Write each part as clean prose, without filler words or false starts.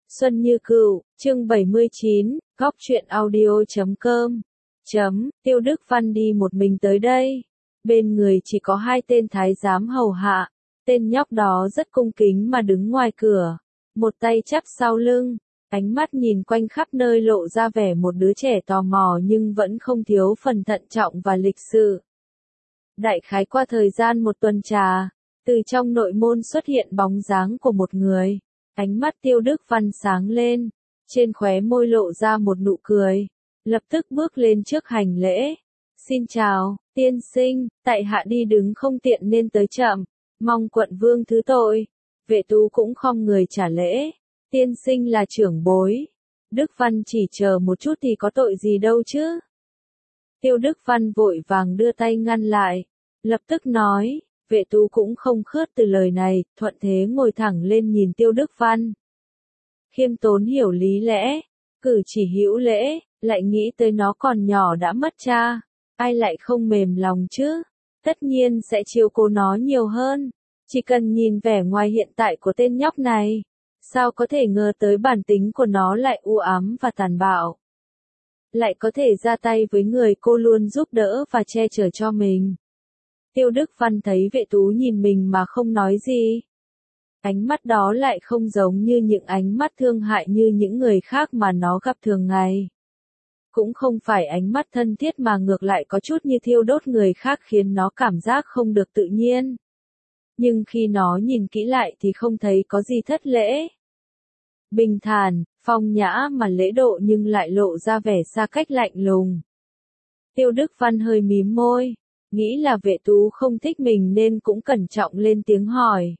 Xuân Như Cửu, chương 79, góc truyện audio.com. Tiêu Đức Văn đi một mình tới đây. Bên người chỉ có hai tên thái giám hầu hạ. Tên nhóc đó rất cung kính mà đứng ngoài cửa. Một tay chắp sau lưng. Ánh mắt nhìn quanh khắp nơi lộ ra vẻ một đứa trẻ tò mò nhưng vẫn không thiếu phần thận trọng và lịch sự. Đại khái qua thời gian một tuần trà, từ trong nội môn xuất hiện bóng dáng của một người. Ánh mắt Tiêu Đức Văn sáng lên, trên khóe môi lộ ra một nụ cười, lập tức bước lên trước hành lễ. Xin chào, tiên sinh, tại hạ đi đứng không tiện nên tới chậm, mong quận vương thứ tội. Vệ tú cũng khom người trả lễ, tiên sinh là trưởng bối. Đức Văn chỉ chờ một chút thì có tội gì đâu chứ. Tiêu Đức Văn vội vàng đưa tay ngăn lại, lập tức nói. Vệ tú cũng không khước từ lời này, thuận thế ngồi thẳng lên nhìn Tiêu Đức Văn. Khiêm tốn hiểu lý lẽ, cử chỉ hữu lễ, lại nghĩ tới nó còn nhỏ đã mất cha, ai lại không mềm lòng chứ, tất nhiên sẽ chiếu cố nó nhiều hơn. Chỉ cần nhìn vẻ ngoài hiện tại của tên nhóc này, sao có thể ngờ tới bản tính của nó lại u ám và tàn bạo. Lại có thể ra tay với người cô luôn giúp đỡ và che chở cho mình. Tiêu Đức Văn thấy vệ tú nhìn mình mà không nói gì. Ánh mắt đó lại không giống như những ánh mắt thương hại như những người khác mà nó gặp thường ngày. Cũng không phải ánh mắt thân thiết mà ngược lại có chút như thiêu đốt người khác khiến nó cảm giác không được tự nhiên. Nhưng khi nó nhìn kỹ lại thì không thấy có gì thất lễ. Bình thản, phong nhã mà lễ độ nhưng lại lộ ra vẻ xa cách lạnh lùng. Tiêu Đức Văn hơi mím môi. Nghĩ là vệ tú không thích mình nên cũng cẩn trọng lên tiếng hỏi.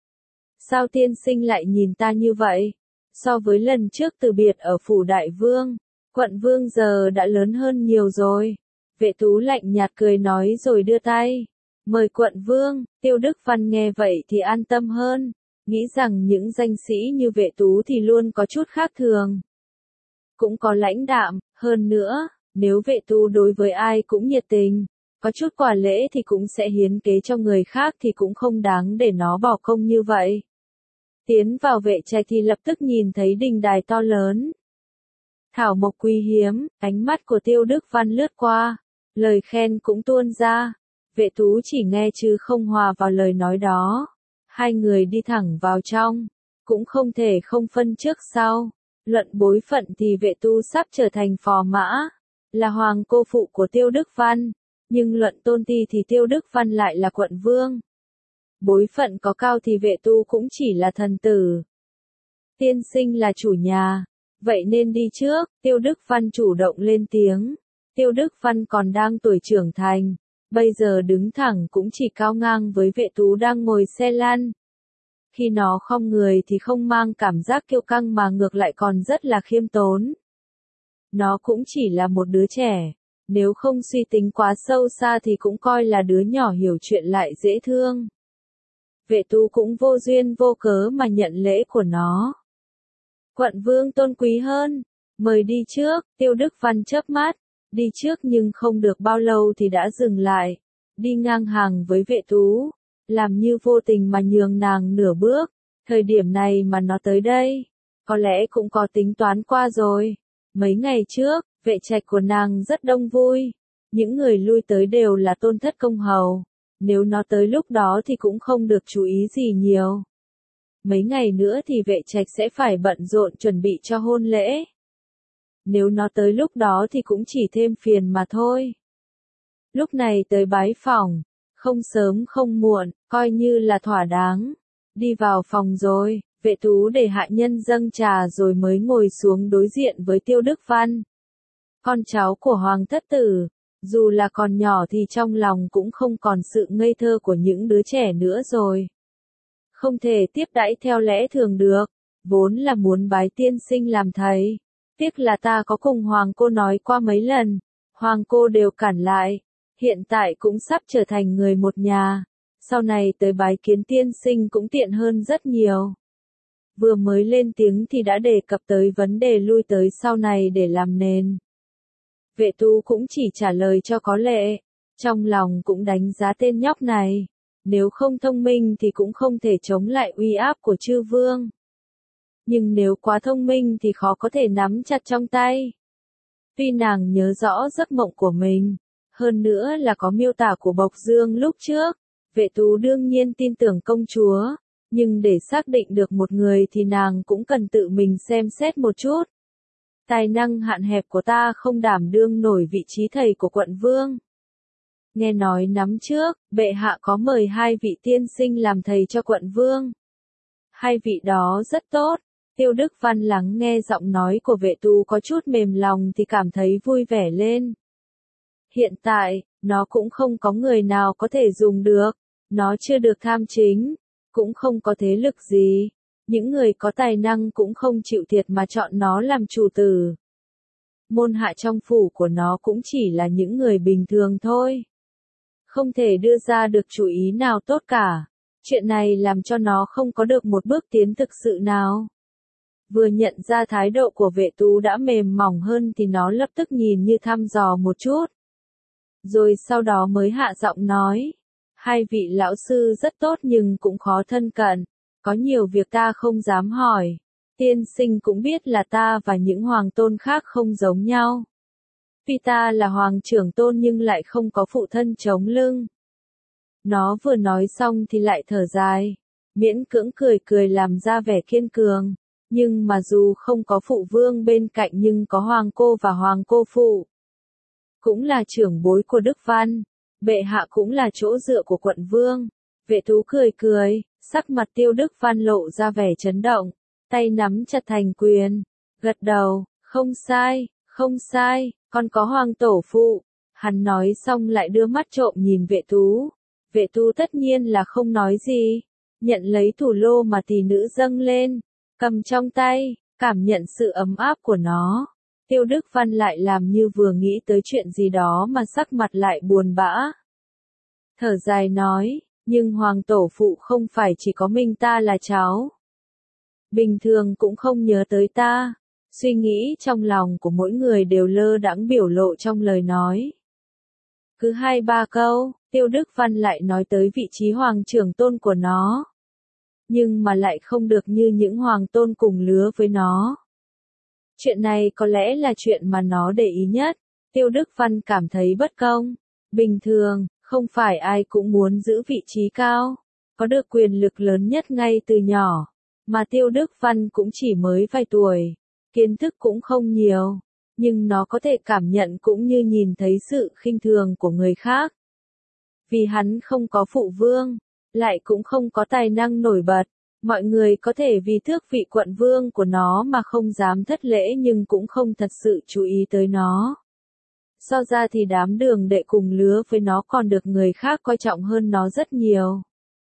Sao tiên sinh lại nhìn ta như vậy? So với lần trước từ biệt ở phủ đại vương, quận vương giờ đã lớn hơn nhiều rồi. Vệ tú lạnh nhạt cười nói rồi đưa tay. Mời quận vương. Tiêu Đức Văn nghe vậy thì an tâm hơn. Nghĩ rằng những danh sĩ như vệ tú thì luôn có chút khác thường. Cũng có lãnh đạm, hơn nữa, nếu vệ tú đối với ai cũng nhiệt tình. Có chút quà lễ thì cũng sẽ hiến kế cho người khác thì cũng không đáng để nó bỏ công như vậy. Tiến vào vệ trạch thì lập tức nhìn thấy đình đài to lớn. Thảo mộc quý hiếm, ánh mắt của Tiêu Đức Văn lướt qua, lời khen cũng tuôn ra. Vệ tú chỉ nghe chứ không hòa vào lời nói đó. Hai người đi thẳng vào trong, cũng không thể không phân trước sau. Luận bối phận thì vệ tu sắp trở thành phò mã, là hoàng cô phụ của Tiêu Đức Văn. Nhưng luận tôn ti thì Tiêu Đức Văn lại là quận vương. Bối phận có cao thì vệ tu cũng chỉ là thần tử. Tiên sinh là chủ nhà, vậy nên đi trước. Tiêu Đức Văn chủ động lên tiếng. Tiêu Đức Văn còn đang tuổi trưởng thành, bây giờ đứng thẳng cũng chỉ cao ngang với vệ tú đang ngồi xe lăn. Khi nó khom người thì không mang cảm giác kiêu căng mà ngược lại còn rất là khiêm tốn. Nó cũng chỉ là một đứa trẻ. Nếu không suy tính quá sâu xa thì cũng coi là đứa nhỏ hiểu chuyện lại dễ thương. Vệ tú cũng vô duyên vô cớ mà nhận lễ của nó. Quận vương tôn quý hơn, mời đi trước. Tiêu Đức Văn chớp mắt, đi trước nhưng không được bao lâu thì đã dừng lại, đi ngang hàng với vệ tú, làm như vô tình mà nhường nàng nửa bước. Thời điểm này mà nó tới đây, có lẽ cũng có tính toán qua rồi. Mấy ngày trước, vệ trạch của nàng rất đông vui. Những người lui tới đều là tôn thất công hầu. Nếu nó tới lúc đó thì cũng không được chú ý gì nhiều. Mấy ngày nữa thì vệ trạch sẽ phải bận rộn chuẩn bị cho hôn lễ. Nếu nó tới lúc đó thì cũng chỉ thêm phiền mà thôi. Lúc này tới bái phòng, không sớm không muộn, coi như là thỏa đáng. Đi vào phòng rồi, vệ tú để hạ nhân dâng trà rồi mới ngồi xuống đối diện với Tiêu Đức Văn. Con cháu của Hoàng thất tử, dù là còn nhỏ thì trong lòng cũng không còn sự ngây thơ của những đứa trẻ nữa rồi. Không thể tiếp đãi theo lẽ thường được, vốn là muốn bái tiên sinh làm thầy. Tiếc là ta có cùng Hoàng cô nói qua mấy lần, Hoàng cô đều cản lại. Hiện tại cũng sắp trở thành người một nhà, sau này tới bái kiến tiên sinh cũng tiện hơn rất nhiều. Vừa mới lên tiếng thì đã đề cập tới vấn đề lui tới sau này để làm nền. Vệ tú cũng chỉ trả lời cho có lệ, trong lòng cũng đánh giá tên nhóc này. Nếu không thông minh thì cũng không thể chống lại uy áp của chư vương. nhưng nếu quá thông minh thì khó có thể nắm chặt trong tay. Tuy nàng nhớ rõ giấc mộng của mình, hơn nữa là có miêu tả của Bộc Dương lúc trước, Vệ Tú đương nhiên tin tưởng công chúa, nhưng để xác định được một người thì nàng cũng cần tự mình xem xét một chút. Tài năng hạn hẹp của ta không đảm đương nổi vị trí thầy của quận vương. Nghe nói năm trước, bệ hạ có mời 2 vị tiên sinh làm thầy cho quận vương. 2 vị đó rất tốt. Tiêu Đức Văn lắng nghe giọng nói của Vệ Tú có chút mềm lòng thì cảm thấy vui vẻ lên. Hiện tại, nó cũng không có người nào có thể dùng được. Nó chưa được tham chính, cũng không có thế lực gì. Những người có tài năng cũng không chịu thiệt mà chọn nó làm chủ tử. Môn hạ trong phủ của nó cũng chỉ là những người bình thường thôi. Không thể đưa ra được chủ ý nào tốt cả. Chuyện này làm cho nó không có được một bước tiến thực sự nào. Vừa nhận ra thái độ của Vệ Tú đã mềm mỏng hơn thì nó lập tức nhìn như thăm dò một chút. Rồi sau đó mới hạ giọng nói. 2 vị lão sư rất tốt nhưng cũng khó thân cận. Có nhiều việc ta không dám hỏi. Tiên sinh cũng biết là ta và những hoàng tôn khác không giống nhau. Tuy ta là hoàng trưởng tôn nhưng lại không có phụ thân chống lưng. Nó vừa nói xong thì lại thở dài. Miễn cưỡng cười cười làm ra vẻ kiên cường. Nhưng mà dù không có phụ vương bên cạnh nhưng có hoàng cô và hoàng cô phụ. Cũng là trưởng bối của Đức Văn. Bệ hạ cũng là chỗ dựa của quận vương. Vệ Tú cười cười, sắc mặt Tiêu Đức Văn lộ ra vẻ chấn động. Tay nắm chặt thành quyền. Gật đầu, không sai, không sai, con có hoàng tổ phụ. Hắn nói xong lại đưa mắt trộm nhìn Vệ Tú. Vệ Tú tất nhiên là không nói gì. Nhận lấy thủ lô mà tỷ nữ dâng lên. Cầm trong tay, cảm nhận sự ấm áp của nó. Tiêu Đức Văn lại làm như vừa nghĩ tới chuyện gì đó mà sắc mặt lại buồn bã. Thở dài nói, nhưng hoàng tổ phụ không phải chỉ có mình ta là cháu. Bình thường cũng không nhớ tới ta. Suy nghĩ trong lòng của mỗi người đều lơ đãng biểu lộ trong lời nói. Cứ 2-3 câu, Tiêu Đức Văn lại nói tới vị trí hoàng trưởng tôn của nó. Nhưng mà lại không được như những hoàng tôn cùng lứa với nó. Chuyện này có lẽ là chuyện mà nó để ý nhất. Tiêu Đức Văn cảm thấy bất công. Bình thường, không phải ai cũng muốn giữ vị trí cao, có được quyền lực lớn nhất ngay từ nhỏ. Mà Tiêu Đức Văn cũng chỉ mới vài tuổi, kiến thức cũng không nhiều, nhưng nó có thể cảm nhận cũng như nhìn thấy sự khinh thường của người khác. Vì hắn không có phụ vương, lại cũng không có tài năng nổi bật. Mọi người có thể vì thước vị quận vương của nó mà không dám thất lễ nhưng cũng không thật sự chú ý tới nó. So ra thì đám đường đệ cùng lứa với nó còn được người khác coi trọng hơn nó rất nhiều.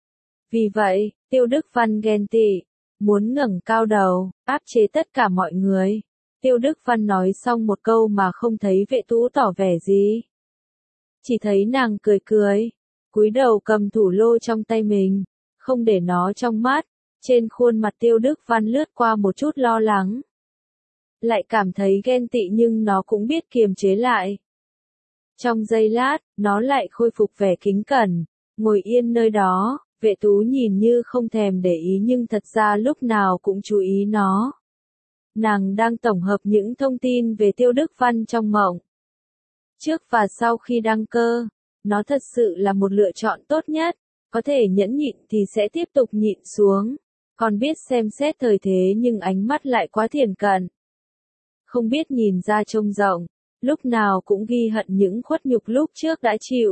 Vì vậy, Tiêu Đức Văn ghen tị, muốn ngẩng cao đầu, áp chế tất cả mọi người. Tiêu Đức Văn nói xong một câu mà không thấy Vệ Tú tỏ vẻ gì. Chỉ thấy nàng cười cười, cúi đầu cầm thủ lô trong tay mình, không để nó trong mắt. Trên khuôn mặt Tiêu Đức Văn lướt qua một chút lo lắng. Lại cảm thấy ghen tị nhưng nó cũng biết kiềm chế lại. Trong giây lát, nó lại khôi phục vẻ kính cẩn, ngồi yên nơi đó. Vệ Tú nhìn như không thèm để ý nhưng thật ra lúc nào cũng chú ý nó. Nàng đang tổng hợp những thông tin về Tiêu Đức Văn trong mộng. Trước và sau khi đăng cơ, nó thật sự là một lựa chọn tốt nhất. Có thể nhẫn nhịn thì sẽ tiếp tục nhịn xuống. Còn biết xem xét thời thế nhưng ánh mắt lại quá thiển cận. Không biết nhìn ra trông rộng, lúc nào cũng ghi hận những khuất nhục lúc trước đã chịu.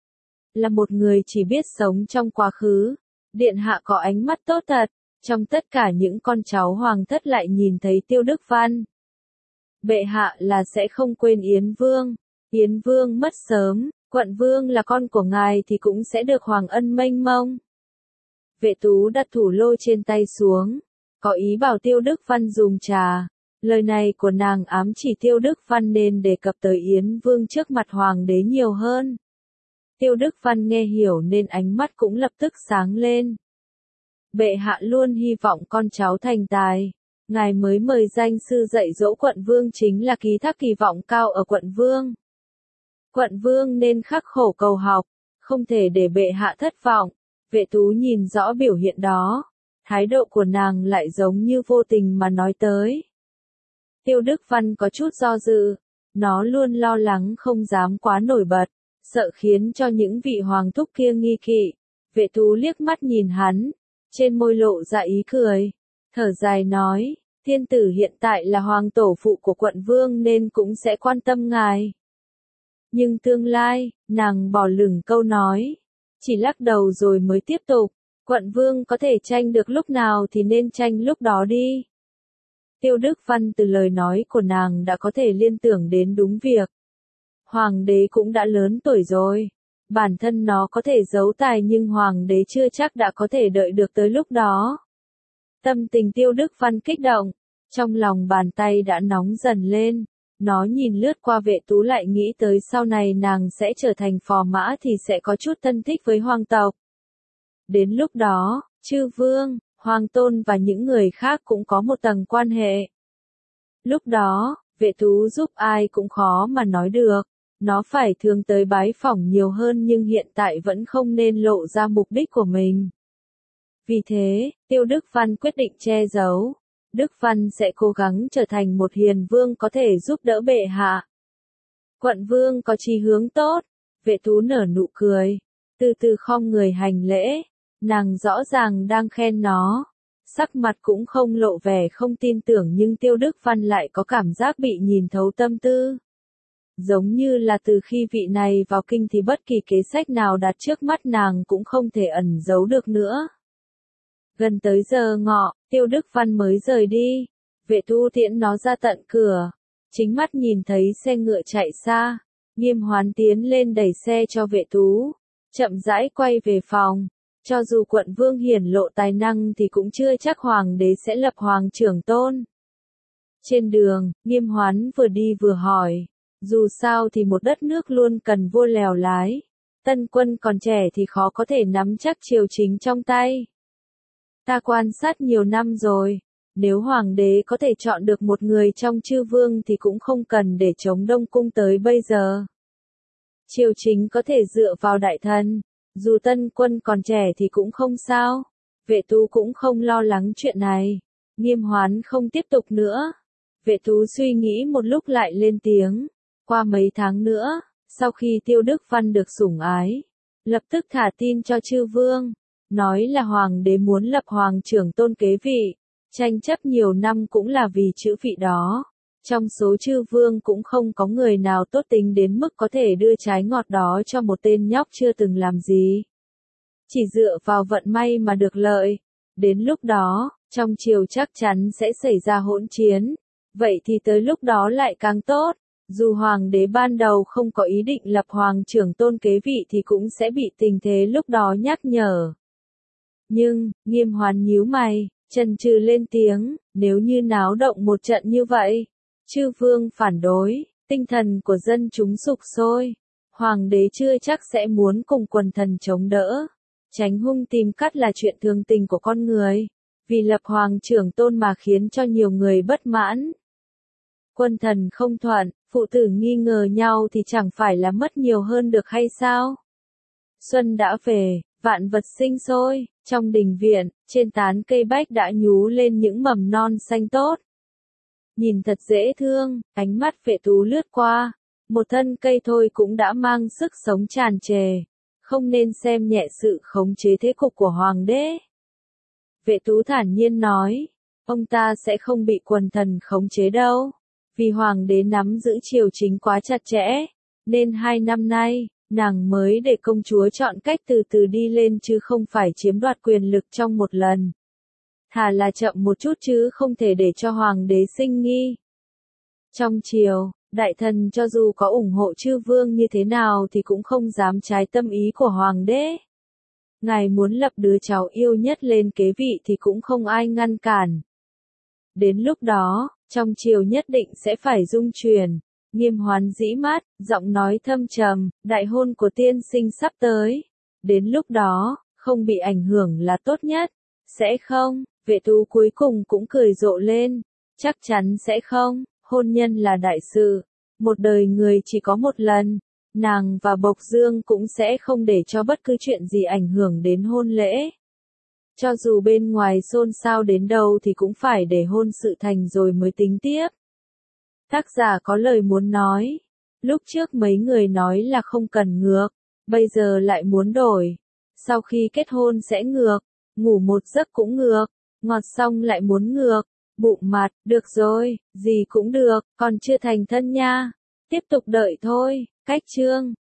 Là một người chỉ biết sống trong quá khứ, điện hạ có ánh mắt tốt thật, trong tất cả những con cháu hoàng thất lại nhìn thấy Tiêu Đức Văn. Bệ hạ là sẽ không quên Yến Vương. Yến Vương mất sớm, quận vương là con của ngài thì cũng sẽ được hoàng ân mênh mông. Vệ Tú đặt thủ lô trên tay xuống, có ý bảo Tiêu Đức Văn dùng trà. Lời này của nàng ám chỉ Tiêu Đức Văn nên đề cập tới Yến Vương trước mặt hoàng đế nhiều hơn. Tiêu Đức Văn nghe hiểu nên ánh mắt cũng lập tức sáng lên. Bệ hạ luôn hy vọng con cháu thành tài. Ngài mới mời danh sư dạy dỗ quận vương chính là ký thác kỳ vọng cao ở quận vương. Quận vương nên khắc khổ cầu học, không thể để bệ hạ thất vọng. Vệ Tú nhìn rõ biểu hiện đó, thái độ của nàng lại giống như vô tình mà nói tới. Tiêu Đức Văn có chút do dự, nó luôn lo lắng không dám quá nổi bật, sợ khiến cho những vị hoàng thúc kia nghi kỵ. Vệ Tú liếc mắt nhìn hắn, trên môi lộ ra ý cười, thở dài nói, tiên tử hiện tại là hoàng tổ phụ của quận vương nên cũng sẽ quan tâm ngài. Nhưng tương lai, nàng bỏ lửng câu nói, chỉ lắc đầu rồi mới tiếp tục, quận vương có thể tranh được lúc nào thì nên tranh lúc đó đi. Tiêu Đức Văn từ lời nói của nàng đã có thể liên tưởng đến đúng việc. Hoàng đế cũng đã lớn tuổi rồi. Bản thân nó có thể giấu tài nhưng hoàng đế chưa chắc đã có thể đợi được tới lúc đó. Tâm tình Tiêu Đức Văn kích động, trong lòng bàn tay đã nóng dần lên. Nó nhìn lướt qua Vệ Tú lại nghĩ tới sau này nàng sẽ trở thành phò mã thì sẽ có chút thân thích với hoàng tộc. Đến lúc đó, chư vương, hoàng tôn và những người khác cũng có một tầng quan hệ. Lúc đó, Vệ Tú giúp ai cũng khó mà nói được. Nó phải thường tới bái phỏng nhiều hơn nhưng hiện tại vẫn không nên lộ ra mục đích của mình. Vì thế, Tiêu Đức Văn quyết định che giấu. Đức Văn sẽ cố gắng trở thành một hiền vương có thể giúp đỡ bệ hạ. Quận vương có chí hướng tốt. Vệ Tú nở nụ cười, từ từ khom người hành lễ. Nàng rõ ràng đang khen nó. Sắc mặt cũng không lộ vẻ không tin tưởng nhưng Tiêu Đức Văn lại có cảm giác bị nhìn thấu tâm tư. Giống như là từ khi vị này vào kinh thì bất kỳ kế sách nào đặt trước mắt nàng cũng không thể ẩn giấu được nữa. Gần tới giờ ngọ, Tiêu Đức Văn mới rời đi. Vệ Tú tiễn nó ra tận cửa. Chính mắt nhìn thấy xe ngựa chạy xa. Nghiêm Hoán tiến lên đẩy xe cho Vệ Tú. Chậm rãi quay về phòng. Cho dù quận vương hiển lộ tài năng thì cũng chưa chắc hoàng đế sẽ lập hoàng trưởng tôn. Trên đường, Nghiêm Hoán vừa đi vừa hỏi. Dù sao thì một đất nước luôn cần vua lèo lái. Tân quân còn trẻ thì khó có thể nắm chắc triều chính trong tay. Ta quan sát nhiều năm rồi. Nếu hoàng đế có thể chọn được một người trong chư vương thì cũng không cần để chống Đông Cung tới bây giờ. Triều chính có thể dựa vào đại thần. Dù tân quân còn trẻ thì cũng không sao. Vệ Tú cũng không lo lắng chuyện này. Nghiêm Hoán không tiếp tục nữa. Vệ Tú suy nghĩ một lúc lại lên tiếng. Qua mấy tháng nữa, sau khi Tiêu Đức Văn được sủng ái, lập tức thả tin cho chư vương, nói là hoàng đế muốn lập hoàng trưởng tôn kế vị, tranh chấp nhiều năm cũng là vì chữ vị đó. Trong số chư vương cũng không có người nào tốt tính đến mức có thể đưa trái ngọt đó cho một tên nhóc chưa từng làm gì. Chỉ dựa vào vận may mà được lợi. Đến lúc đó, trong triều chắc chắn sẽ xảy ra hỗn chiến. Vậy thì tới lúc đó lại càng tốt. Dù hoàng đế ban đầu không có ý định lập hoàng trưởng tôn kế vị thì cũng sẽ bị tình thế lúc đó nhắc nhở. Nhưng, Nghiêm Hoán nhíu mày, chần chừ lên tiếng, nếu như náo động một trận như vậy, chư vương phản đối, tinh thần của dân chúng sục sôi, hoàng đế chưa chắc sẽ muốn cùng quần thần chống đỡ. Tránh hung tìm cắt là chuyện thường tình của con người, vì lập hoàng trưởng tôn mà khiến cho nhiều người bất mãn. Quân thần không thuận, phụ tử nghi ngờ nhau thì chẳng phải là mất nhiều hơn được hay sao? Xuân đã về, vạn vật sinh sôi, trong đình viện, trên tán cây bách đã nhú lên những mầm non xanh tốt. Nhìn thật dễ thương, ánh mắt Vệ Tú lướt qua, một thân cây thôi cũng đã mang sức sống tràn trề, không nên xem nhẹ sự khống chế thế cục của hoàng đế. Vệ Tú thản nhiên nói, ông ta sẽ không bị quần thần khống chế đâu. Vì hoàng đế nắm giữ triều chính quá chặt chẽ, nên 2 năm nay, nàng mới để công chúa chọn cách từ từ đi lên chứ không phải chiếm đoạt quyền lực trong một lần. Thà là chậm một chút chứ không thể để cho hoàng đế sinh nghi. Trong triều, đại thần cho dù có ủng hộ chư vương như thế nào thì cũng không dám trái tâm ý của hoàng đế. Ngài muốn lập đứa cháu yêu nhất lên kế vị thì cũng không ai ngăn cản. Đến lúc đó, trong triều nhất định sẽ phải dung chuyển. Nghiêm Hoán dĩ mát, giọng nói thâm trầm, đại hôn của tiên sinh sắp tới. Đến lúc đó, không bị ảnh hưởng là tốt nhất. Sẽ không, Vệ Tú cuối cùng cũng cười rộ lên. Chắc chắn sẽ không, hôn nhân là đại sự. Một đời người chỉ có một lần. Nàng và Bộc Dương cũng sẽ không để cho bất cứ chuyện gì ảnh hưởng đến hôn lễ. Cho dù bên ngoài xôn xao đến đâu thì cũng phải để hôn sự thành rồi mới tính tiếp. Tác giả có lời muốn nói. Lúc trước mấy người nói là không cần ngược, bây giờ lại muốn đổi. Sau khi kết hôn sẽ ngược, ngủ một giấc cũng ngược, ngọt xong lại muốn ngược, bụng mặt, được rồi, gì cũng được, còn chưa thành thân nha. Tiếp tục đợi thôi, cách chương.